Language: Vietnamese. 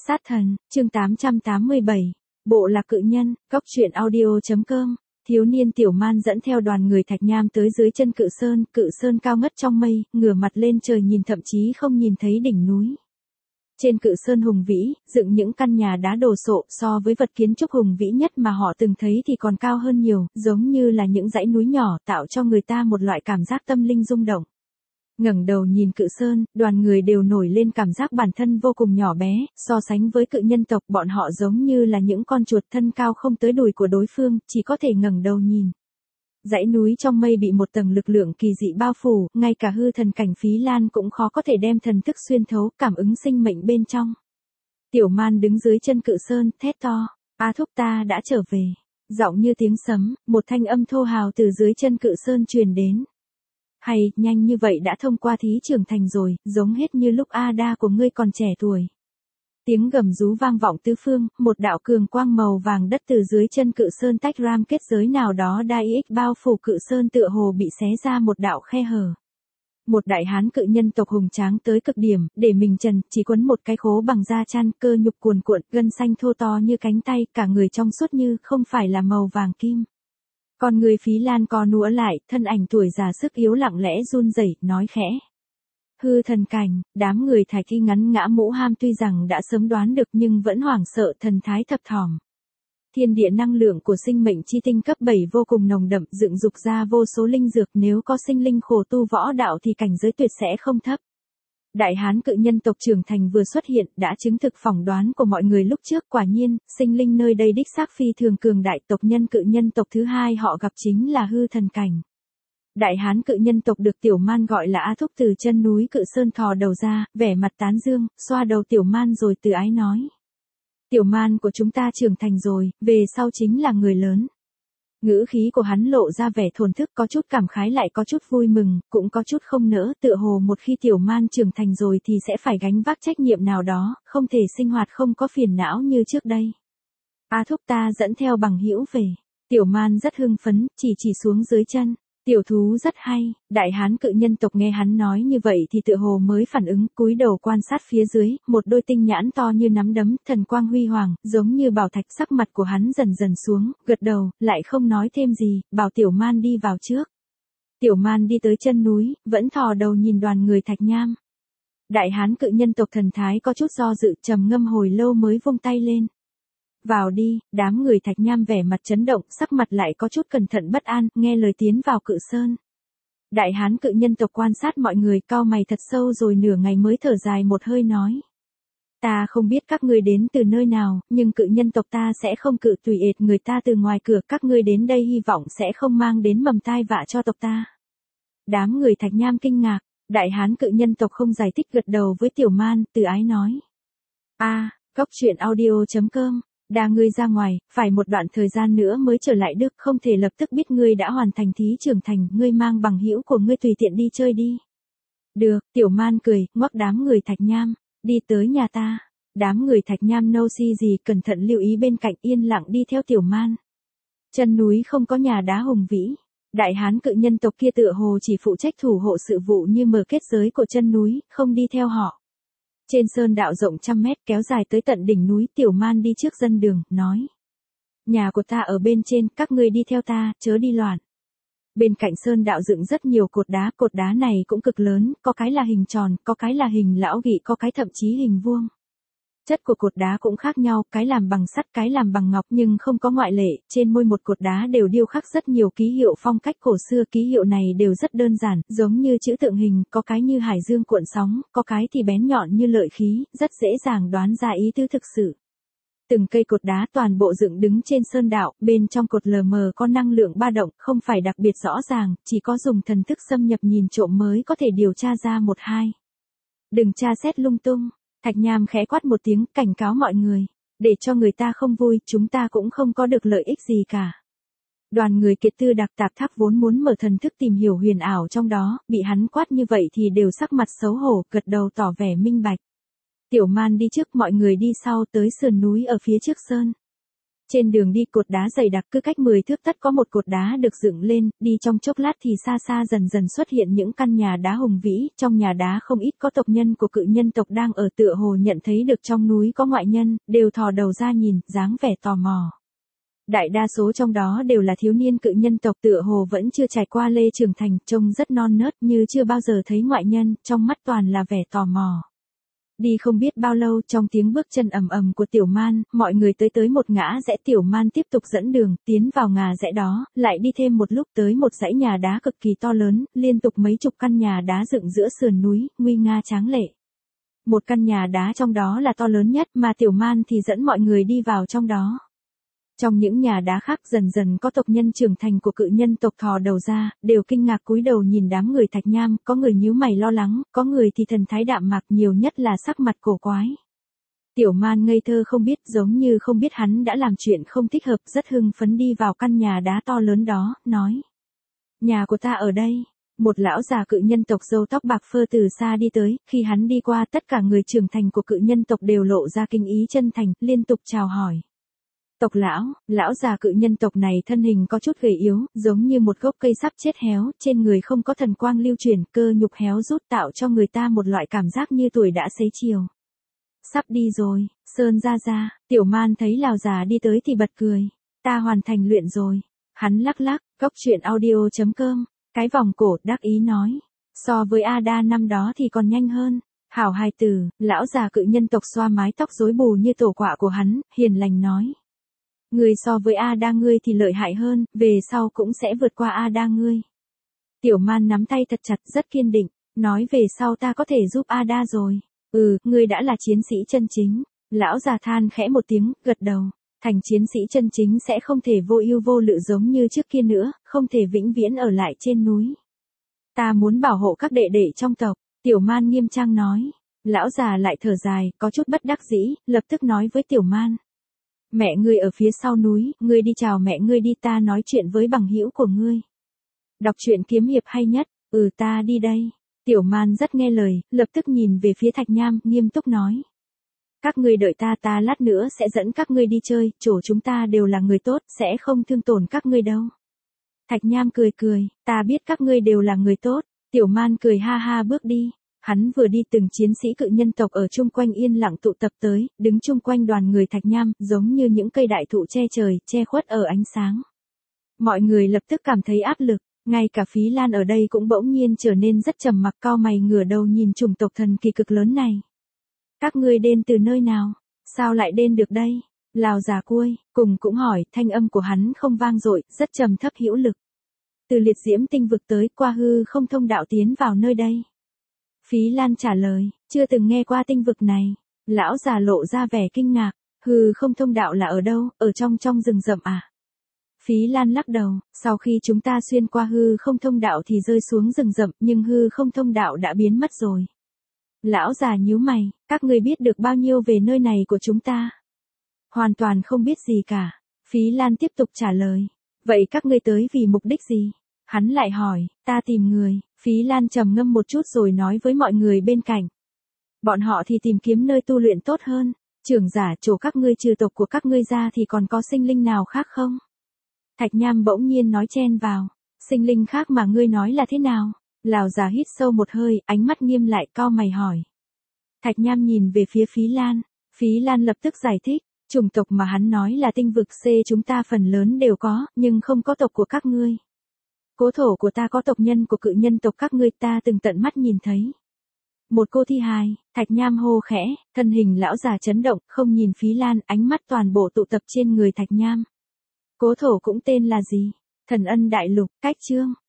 Sát thần, chương 887. Bộ lạc cự nhân, góc truyện audio.com. Thiếu niên Tiểu Man dẫn theo đoàn người Thạch Nham tới dưới chân cự sơn cao ngất trong mây, ngửa mặt lên trời nhìn thậm chí không nhìn thấy đỉnh núi. Trên cự sơn hùng vĩ, dựng những căn nhà đá đồ sộ, so với vật kiến trúc hùng vĩ nhất mà họ từng thấy thì còn cao hơn nhiều, giống như là những dãy núi nhỏ, tạo cho người ta một loại cảm giác tâm linh rung động. Ngẩng đầu nhìn cự sơn, đoàn người đều nổi lên cảm giác bản thân vô cùng nhỏ bé, so sánh với cự nhân tộc bọn họ giống như là những con chuột thân cao không tới đùi của đối phương, chỉ có thể ngẩng đầu nhìn. Dãy núi trong mây bị một tầng lực lượng kỳ dị bao phủ, ngay cả hư thần cảnh Phí Lan cũng khó có thể đem thần thức xuyên thấu, cảm ứng sinh mệnh bên trong. Tiểu Man đứng dưới chân cự sơn, thét to, "A thúc ta đã trở về." Giọng như tiếng sấm, một thanh âm thô hào từ dưới chân cự sơn truyền đến. "Hay, nhanh như vậy đã thông qua thí trưởng thành rồi, giống hết như lúc Ada của ngươi còn trẻ tuổi." Tiếng gầm rú vang vọng tứ phương, một đạo cường quang màu vàng đất từ dưới chân cự sơn tách ram kết giới nào đó đai ích bao phủ cự sơn tựa hồ bị xé ra một đạo khe hở. Một đại hán cự nhân tộc hùng tráng tới cực điểm, để mình trần, chỉ quấn một cái khố bằng da chăn, cơ nhục cuồn cuộn, gân xanh thô to như cánh tay, cả người trong suốt như không phải là màu vàng kim. Còn người Phí Lan co núa lại, thân ảnh tuổi già sức yếu lặng lẽ run rẩy, nói khẽ. Hư thần cảnh, đám người Thạch Kỳ ngắn ngã mũ ham tuy rằng đã sớm đoán được nhưng vẫn hoảng sợ, thần thái thấp thỏm. Thiên địa năng lượng của sinh mệnh chi tinh cấp 7 vô cùng nồng đậm, dựng dục ra vô số linh dược, nếu có sinh linh khổ tu võ đạo thì cảnh giới tuyệt sẽ không thấp. Đại hán cự nhân tộc trưởng thành vừa xuất hiện, đã chứng thực phỏng đoán của mọi người lúc trước, quả nhiên, sinh linh nơi đây đích xác phi thường cường đại, tộc nhân cự nhân tộc thứ hai họ gặp chính là hư thần cảnh. Đại hán cự nhân tộc được Tiểu Man gọi là A Thúc từ chân núi cự sơn thò đầu ra, vẻ mặt tán dương, xoa đầu Tiểu Man rồi từ ái nói. Tiểu Man của chúng ta trưởng thành rồi, về sau chính là người lớn. Ngữ khí của hắn lộ ra vẻ thổn thức, có chút cảm khái lại có chút vui mừng, cũng có chút không nỡ, tựa hồ một khi Tiểu Man trưởng thành rồi thì sẽ phải gánh vác trách nhiệm nào đó, không thể sinh hoạt không có phiền não như trước đây. A Thúc ta dẫn theo bằng hữu về. Tiểu Man rất hưng phấn, chỉ xuống dưới chân. Tiểu thú rất hay, đại hán cự nhân tộc nghe hắn nói như vậy thì tựa hồ mới phản ứng, cúi đầu quan sát phía dưới, một đôi tinh nhãn to như nắm đấm, thần quang huy hoàng, giống như bảo thạch, sắc mặt của hắn dần dần xuống, gật đầu, lại không nói thêm gì, bảo Tiểu Man đi vào trước. Tiểu Man đi tới chân núi, vẫn thò đầu nhìn đoàn người Thạch Nham. Đại hán cự nhân tộc thần thái có chút do dự, trầm ngâm hồi lâu mới vung tay lên. Vào đi, đám người Thạch Nham vẻ mặt chấn động, sắc mặt lại có chút cẩn thận bất an, nghe lời tiến vào cự sơn. Đại hán cự nhân tộc quan sát mọi người, cau mày thật sâu rồi nửa ngày mới thở dài một hơi nói. Ta không biết các ngươi đến từ nơi nào, nhưng cự nhân tộc ta sẽ không cự tùy ệt người ta từ ngoài cửa, các ngươi đến đây hy vọng sẽ không mang đến mầm tai vạ cho tộc ta. Đám người Thạch Nham kinh ngạc, đại hán cự nhân tộc không giải thích gật đầu với Tiểu Man, từ ái nói. Góc truyện audio.com. Đa ngươi ra ngoài, phải một đoạn thời gian nữa mới trở lại được, không thể lập tức biết ngươi đã hoàn thành thí trưởng thành, ngươi mang bằng hữu của ngươi tùy tiện đi chơi đi. Được, Tiểu Man cười, ngoắc đám người Thạch Nham, đi tới nhà ta. Đám người Thạch Nham no si gì cẩn thận lưu ý bên cạnh, yên lặng đi theo Tiểu Man. Chân núi không có nhà đá hùng vĩ. Đại hán cự nhân tộc kia tựa hồ chỉ phụ trách thủ hộ sự vụ như mở kết giới của chân núi, không đi theo họ. Trên sơn đạo rộng trăm mét kéo dài tới tận đỉnh núi, Tiểu Man đi trước dân đường, nói. Nhà của ta ở bên trên, các ngươi đi theo ta, chớ đi loạn. Bên cạnh sơn đạo dựng rất nhiều cột đá này cũng cực lớn, có cái là hình tròn, có cái là hình lão gị, có cái thậm chí hình vuông. Chất của cột đá cũng khác nhau, cái làm bằng sắt, cái làm bằng ngọc nhưng không có ngoại lệ, trên môi một cột đá đều điêu khắc rất nhiều ký hiệu phong cách cổ xưa, ký hiệu này đều rất đơn giản, giống như chữ tượng hình, có cái như hải dương cuộn sóng, có cái thì bén nhọn như lợi khí, rất dễ dàng đoán ra ý tứ thực sự. Từng cây cột đá toàn bộ dựng đứng trên sơn đạo, bên trong cột lờ mờ có năng lượng ba động, không phải đặc biệt rõ ràng, chỉ có dùng thần thức xâm nhập nhìn trộm mới có thể điều tra ra một hai. Đừng tra xét lung tung. Thạch Nham khẽ quát một tiếng, cảnh cáo mọi người. Để cho người ta không vui, chúng ta cũng không có được lợi ích gì cả. Đoàn người Kiệt Tư Đặc Tạp Tháp vốn muốn mở thần thức tìm hiểu huyền ảo trong đó, bị hắn quát như vậy thì đều sắc mặt xấu hổ, gật đầu tỏ vẻ minh bạch. Tiểu Man đi trước, mọi người đi sau, tới sườn núi ở phía trước sơn. Trên đường đi cột đá dày đặc cứ cách 10 thước tất có một cột đá được dựng lên, đi trong chốc lát thì xa xa dần dần xuất hiện những căn nhà đá hùng vĩ, trong nhà đá không ít có tộc nhân của cự nhân tộc đang ở tựa hồ nhận thấy được trong núi có ngoại nhân, đều thò đầu ra nhìn, dáng vẻ tò mò. Đại đa số trong đó đều là thiếu niên cự nhân tộc tựa hồ vẫn chưa trải qua lê trưởng thành, trông rất non nớt như chưa bao giờ thấy ngoại nhân, trong mắt toàn là vẻ tò mò. Đi không biết bao lâu trong tiếng bước chân ầm ầm của Tiểu Man, mọi người tới một ngã rẽ Tiểu Man tiếp tục dẫn đường, tiến vào ngã rẽ đó, lại đi thêm một lúc tới một dãy nhà đá cực kỳ to lớn, liên tục mấy chục căn nhà đá dựng giữa sườn núi, nguy nga tráng lệ. Một căn nhà đá trong đó là to lớn nhất mà Tiểu Man thì dẫn mọi người đi vào trong đó. Trong những nhà đá khác dần dần có tộc nhân trưởng thành của cự nhân tộc thò đầu ra, đều kinh ngạc cúi đầu nhìn đám người Thạch Nham, có người nhíu mày lo lắng, có người thì thần thái đạm mạc, nhiều nhất là sắc mặt cổ quái. Tiểu Man ngây thơ không biết, giống như không biết hắn đã làm chuyện không thích hợp, rất hưng phấn đi vào căn nhà đá to lớn đó, nói. Nhà của ta ở đây. Một lão già cự nhân tộc râu tóc bạc phơ từ xa đi tới, khi hắn đi qua tất cả người trưởng thành của cự nhân tộc đều lộ ra kinh ý chân thành, liên tục chào hỏi. Tộc lão già cự nhân tộc này thân hình có chút gầy yếu, giống như một gốc cây sắp chết héo, trên người không có thần quang lưu chuyển, cơ nhục héo rút tạo cho người ta một loại cảm giác như tuổi đã xế chiều. Sắp đi rồi, Sơn ra, Tiểu Man thấy lão già đi tới thì bật cười. Ta hoàn thành luyện rồi. Hắn lắc, goctruyện.audio.com, cái vòng cổ đắc ý nói. So với Ada năm đó thì còn nhanh hơn. Hảo hài tử, lão già cự nhân tộc xoa mái tóc rối bù như tổ quạ của hắn, hiền lành nói. Người so với Ada ngươi thì lợi hại hơn, về sau cũng sẽ vượt qua Ada ngươi. Tiểu Man nắm tay thật chặt rất kiên định, nói về sau ta có thể giúp Ada rồi. Ngươi đã là chiến sĩ chân chính. Lão già than khẽ một tiếng, gật đầu. Thành chiến sĩ chân chính sẽ không thể vô ưu vô lự giống như trước kia nữa, không thể vĩnh viễn ở lại trên núi. Ta muốn bảo hộ các đệ đệ trong tộc, Tiểu Man nghiêm trang nói. Lão già lại thở dài, có chút bất đắc dĩ, lập tức nói với Tiểu Man. Mẹ ngươi ở phía sau núi, ngươi đi chào mẹ ngươi đi, ta nói chuyện với bằng hữu của ngươi. Đọc truyện kiếm hiệp hay nhất, ta đi đây. Tiểu Man rất nghe lời, lập tức nhìn về phía Thạch Nham, nghiêm túc nói. Các ngươi đợi ta lát nữa sẽ dẫn các ngươi đi chơi, chỗ chúng ta đều là người tốt, sẽ không thương tổn các ngươi đâu. Thạch Nham cười, ta biết các ngươi đều là người tốt. Tiểu Man cười ha ha bước đi. Hắn vừa đi từng chiến sĩ cự nhân tộc ở chung quanh yên lặng tụ tập tới, đứng chung quanh đoàn người Thạch Nham, giống như những cây đại thụ che trời, che khuất ở ánh sáng. Mọi người lập tức cảm thấy áp lực, ngay cả Phí Lan ở đây cũng bỗng nhiên trở nên rất trầm mặc, cau mày ngửa đầu nhìn chủng tộc thần kỳ cực lớn này. Các ngươi đến từ nơi nào? Sao lại đến được đây? Lào già cuối, cùng cũng hỏi, thanh âm của hắn không vang dội, rất trầm thấp hữu lực. Từ liệt diễm tinh vực tới, qua hư không thông đạo tiến vào nơi đây. Phí Lan trả lời, chưa từng nghe qua tinh vực này. Lão già lộ ra vẻ kinh ngạc, hư không thông đạo là ở đâu, ở trong rừng rậm à? Phí Lan lắc đầu, sau khi chúng ta xuyên qua hư không thông đạo thì rơi xuống rừng rậm, nhưng hư không thông đạo đã biến mất rồi. Lão già nhíu mày, các ngươi biết được bao nhiêu về nơi này của chúng ta? Hoàn toàn không biết gì cả. Phí Lan tiếp tục trả lời, vậy các ngươi tới vì mục đích gì? Hắn lại hỏi, ta tìm người. Phí Lan trầm ngâm một chút rồi nói với mọi người bên cạnh. Bọn họ thì tìm kiếm nơi tu luyện tốt hơn. Trưởng giả, chỗ các ngươi trừ tộc của các ngươi ra thì còn có sinh linh nào khác không? Thạch Nham bỗng nhiên nói chen vào. Sinh linh khác mà ngươi nói là thế nào? Lão già hít sâu một hơi, ánh mắt nghiêm lại, cau mày hỏi. Thạch Nham nhìn về phía Phí Lan. Phí Lan lập tức giải thích. Chủng tộc mà hắn nói là tinh vực C chúng ta phần lớn đều có, nhưng không có tộc của các ngươi. Cố thổ của ta có tộc nhân của cự nhân tộc các ngươi, ta từng tận mắt nhìn thấy. Một cô thi hài, Thạch Nham hô khẽ, thân hình lão già chấn động, không nhìn Phí Lan, ánh mắt toàn bộ tụ tập trên người Thạch Nham. Cố thổ cũng tên là gì? Thần Ân Đại Lục, cách chương.